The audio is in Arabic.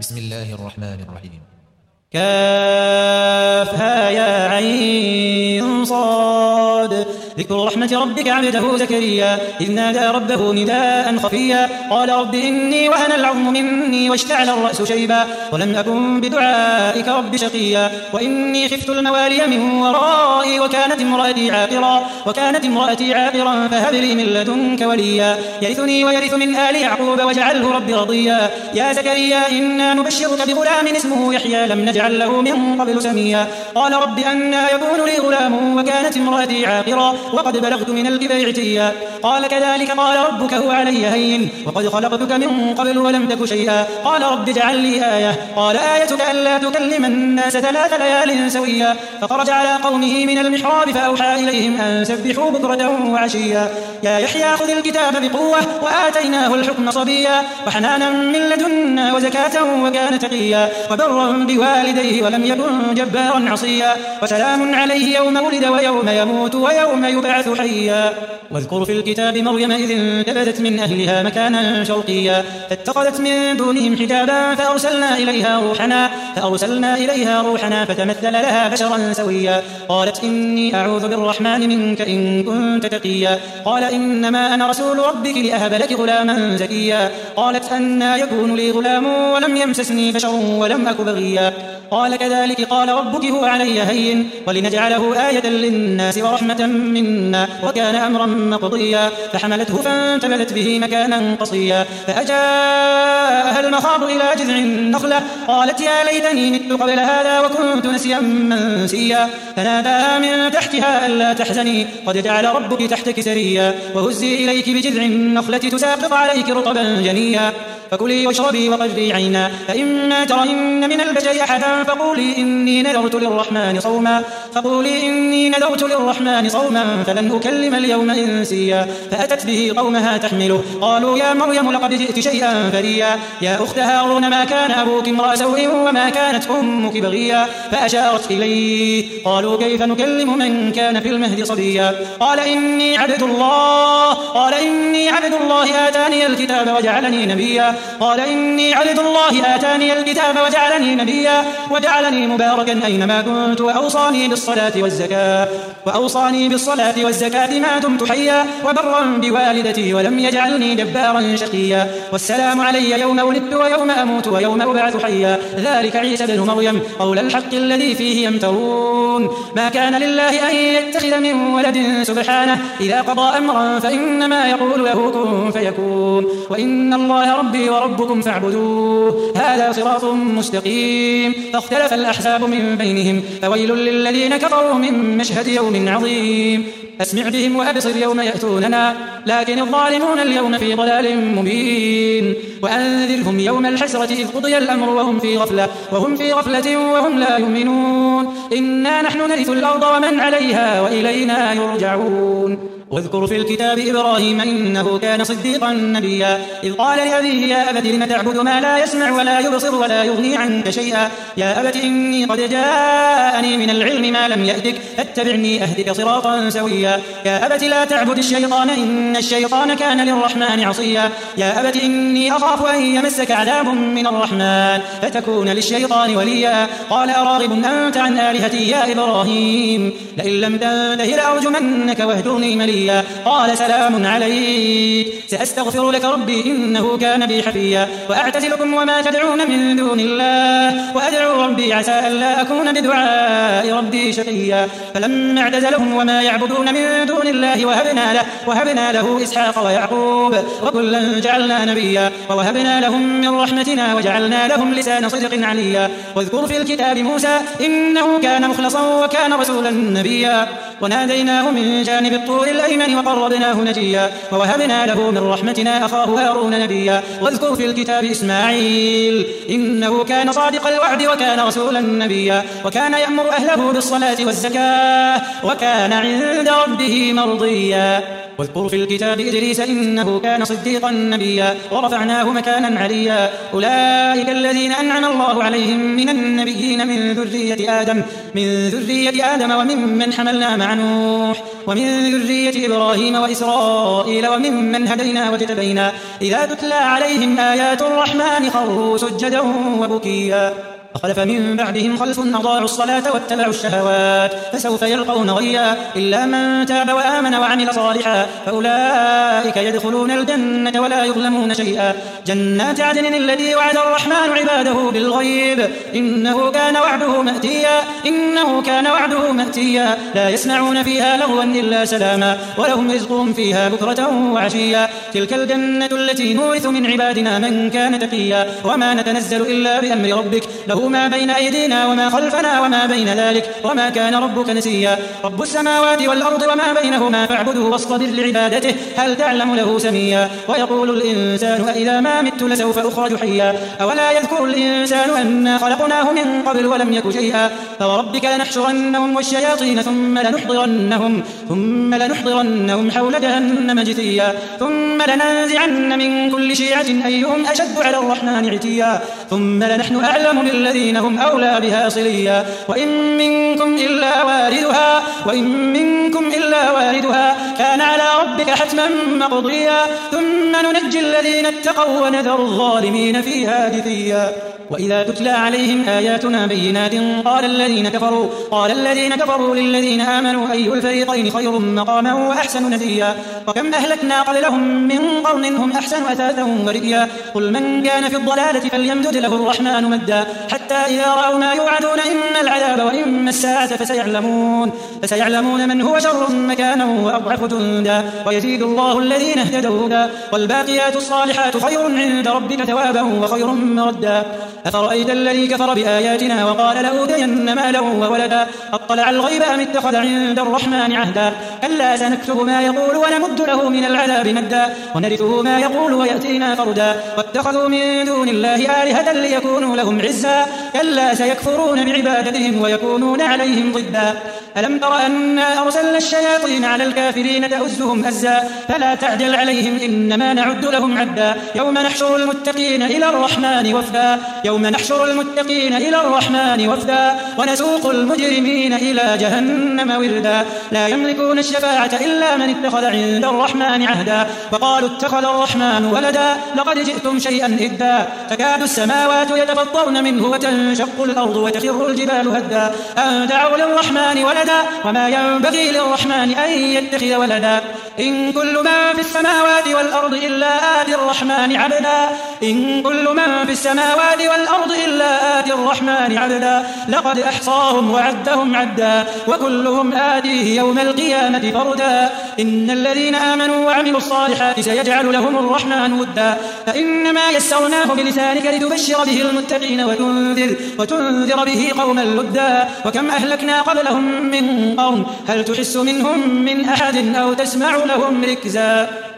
بسم الله الرحمن الرحيم. كافها يا عين صاد. ذكر رحمة ربك عبده زكريا إذ نادى ربه نداء خفيا قال رب إني وهن العظم مني واشتعل الرأس شيبا ولم أكن بدعائك رب شقيا وإني خفت الموالي من ورائي وكانت امرأتي عاقرا فهب لي من لدنك وليا يرثني ويرث من آل يعقوب واجعله رب رضيا يا زكريا إنا نبشرك بغلام اسمه يحيى لم نجعل له من قبل سميا قال رب أنى يكون لي غلام وكانت امرأتي عاقرا وقد بلغت من الكبر عتيا قال كذلك قال ربك هو علي هين وقد خلقتك من قبل ولم تك شيئا قال رب اجعل لي آية قال آيتك ألا تكلم الناس 3 ليال سويا فخرج على قومه من المحراب فأوحى إليهم أن سبحوا بكرة وعشيا يا يحيى خذ الكتاب بقوة وآتيناه الحكم صبيا وحنانا من لدنا وزكاة وكان تقيا وبرا بوالديه ولم يكن جبارا عصيا وسلام عليه يوم ولد ويوم يموت ويوم يبعث حيا واذكر في الكتاب مريم إذ انتبذت من أهلها مكانا شرقيا فاتخذت من دونهم حجابا فأرسلنا إليها روحنا فتمثل لها بشرا سويا قالت إني أعوذ بالرحمن منك إن كنت تقيا قال إنما أنا رسول ربك لأهب لك غلاما زكيا قالت أنى يكون لي غلام ولم يمسسني بشر ولم أك بغيا قال كذلك قال ربك هو علي هين ولنجعله آية للناس ورحمة منا وكان أمرا مقضيا فحملته فانتبذت به مكانا قصيا فأجاءها المخاض إلى جذع النخلة قالت يا ليتني مت قبل هذا وكنت نسيا منسيا فناداها من تحتها ألا تحزني قد جعل ربك تحتك سريا وهزي إليك بجذع النخلة تساقط عليك رطبا جنيا فكلي واشربي وقري عينا فإما ترين من البشر أحدا فقولي إني نذرت للرحمن صوما فلن أكلم اليوم إنسيا فأتت به قومها تحمله قالوا يا مريم لقد جئت شيئا فريا يا أخت هارون ما كان أبوك امرأ سوء وما كانت أمك بغيا فأشارت إليه قالوا كيف نكلم من كان في المهد صبيا قال إني عبد الله آتاني الكتاب وجعلني نبيا وجعلني مباركا أينما كنت وأوصاني بالصلاة والزكاة ما دمت حيا وبرا بوالدتي ولم يجعلني جبارا شقيا والسلام علي يوم ولدت ويوم أموت ويوم أبعث حيا ذلك عيسى بن مريم قول الحق الذي فيه يمترون ما كان لله أن يتخذ من ولد سبحانه إذا قضى أمرا فإنما يقول له كن فيكون وإن الله ربي وربكم فاعبدوه هذا صراط مستقيم فاختلف الأحزاب من بينهم فويل للذين كفروا من مشهد يوم عظيم أسمع بهم وأبصر يوم يأتوننا لكن الظالمون اليوم في ضلال مبين وأنذرهم يوم الحسرة إذ قضي الأمر وهم في غفلة وهم لا يؤمنون إنا نحن نرث الأرض ومن عليها وإلينا يرجعون واذكر في الكتاب إبراهيم إنه كان صديقا نبيا إذ قال لأبيه يا أبت لم تعبد ما لا يسمع ولا يبصر ولا يغني عنك شيئا يا أبت إني قد جاءني من العلم ما لم يأتك فاتبعني أهدك صراطا سويا يا أبت لا تعبد الشيطان إن الشيطان كان للرحمن عصيا يا أبت إني أخاف أن يمسك عذاب من الرحمن فتكون للشيطان وليا قال أراغب أنت عن آلهتي يا إبراهيم لئن لم تنته لأرجمنك واهجرني مليا قال سلام عليك سأستغفر لك ربي إنه كان بي حفيا وأعتزلكم وما تدعون من دون الله وأدعو ربي عسى ألا أكون بدعاء ربي شقيا فلما اعتزلهم وما يعبدون من دون الله وهبنا له إسحاق ويعقوب وكلا جعلنا نبيا ووهبنا لهم من رحمتنا وجعلنا لهم لسان صدق عليا واذكر في الكتاب موسى إنه كان مخلصا وكان رسولا نبيا وناديناه من جانب الطور الأيمن وقربناه نجيا ووهبنا له من رحمتنا أخاه هارون نبيا واذكر في الكتاب إسماعيل إنه كان صادق الوعد وكان رسولا نبيا وكان يأمر أهله بالصلاة والزكاة وكان عند ربه مرضيا. واذكر في الكتاب إدريس إنه كان صديقا نبيا ورفعناه مكانا عليا أولئك الذين أنعم الله عليهم من النبيين من ذرية آدم وممن حملنا مع نوح ومن ذرية إبراهيم وإسرائيل وممن هدينا واجتبينا إذا تتلى عليهم آيات الرحمن خروا سجدا وبكيا فخلف من بعدهم خلف أضاعوا الصلاة واتبعوا الشهوات فسوف يلقون غيا إلا من تاب وآمن وعمل صالحا فأولئك يدخلون الجنة ولا يظلمون شيئا جنات عدن التي وعد الرحمن عباده بالغيب إنه كان وعده مأتيا لا يسمعون فيها لغوا إلا سلاما ولهم رزقهم فيها بكرة وعشيا تلك الجنة التي نورث من عبادنا من كان تقيا وما نتنزل إلا بأمر ربك له ما بين أيدينا وما خلفنا وما بين ذلك وما كان ربك نسيا رب السماوات والأرض وما بينهما فاعبده واصطبر لعبادته هل تعلم له سميا ويقول الإنسان أإذا ما مت لسوف أخرج حيا أولا يذكر الإنسان أنا خلقناه من قبل ولم يك شيئا فوربك لنحشرنهم والشياطين ثم لنحضرنهم حول جهنم جثيا ثم لننزعن من كل شيعة أيهم أشد على الرحمن عتيا ثم لنحن أعلم بالذين هم أولى بها صليا وإن منكم إلا واردها كان على ربك حتما مقضيا ثم ننجي الذين اتقوا ونذر الظالمين فيها جثيا وإذا تتلى عليهم آياتنا بينات قال الذين كفروا للذين آمنوا أي الفريقين خير مقاما وأحسن نديا وكم أهلكنا قبلهم من قرن هم أحسن أثاثا ورئيا قل من كان في الضلالة فليمدد له الرحمن مدا حتى إذا رأوا ما يوعدون إما العذاب وإما الساعة فسيعلمون من هو شر مكانا وأضعف جندا ويزيد الله الذين اهتدوا هدى والباقيات الصالحات خير عند ربك ثوابا وخير مردا أفرأيت الذي كفر بآياتنا وقال لأوتين مالا وولدا أطلع الغيب أم اتخذ عند الرحمن عهدا كلا سنكتب ما يقول ونمد له من العذاب مدا ونرثه ما يقول ويأتينا فردا واتخذوا من دون الله آلهة ليكونوا لهم عزا كلا سيكفرون بعبادتهم ويكونون عليهم ضدا ألم تر أنا أرسلنا الشياطين على الكافرين تؤزهم أزا فلا تعجل عليهم إنما نعد لهم عدا يوم نحشر المتقين إلى الرحمن وفدا ونسوق المجرمين إلى جهنم وردا لا يملكون الشفاعة إلا من اتخذ عند الرحمن عهدا وقالوا اتخذ الرحمن ولدا لقد جئتم شيئا إدا تكاد السماوات يتفطرن منه وتنشق الأرض وتخر الجبال هدا أن دعوا للرحمن ولدا وما ينبغي للرحمن أن يتخذ ولدا إن كل من في السماوات والأرض إلا آتي الرحمن عبدا لقد أحصاهم وعدهم عدا وكلهم آتيه يوم القيامة فردا إن الذين آمنوا وعملوا الصالحات سيجعل لهم الرحمن ودا فإنما يسرناه بلسانك لتبشر به المتقين وتنذر به قوما لدا وكم أهلكنا قبلهم من قرن هل تحس منهم من أحد أو تسمع لهم ركزا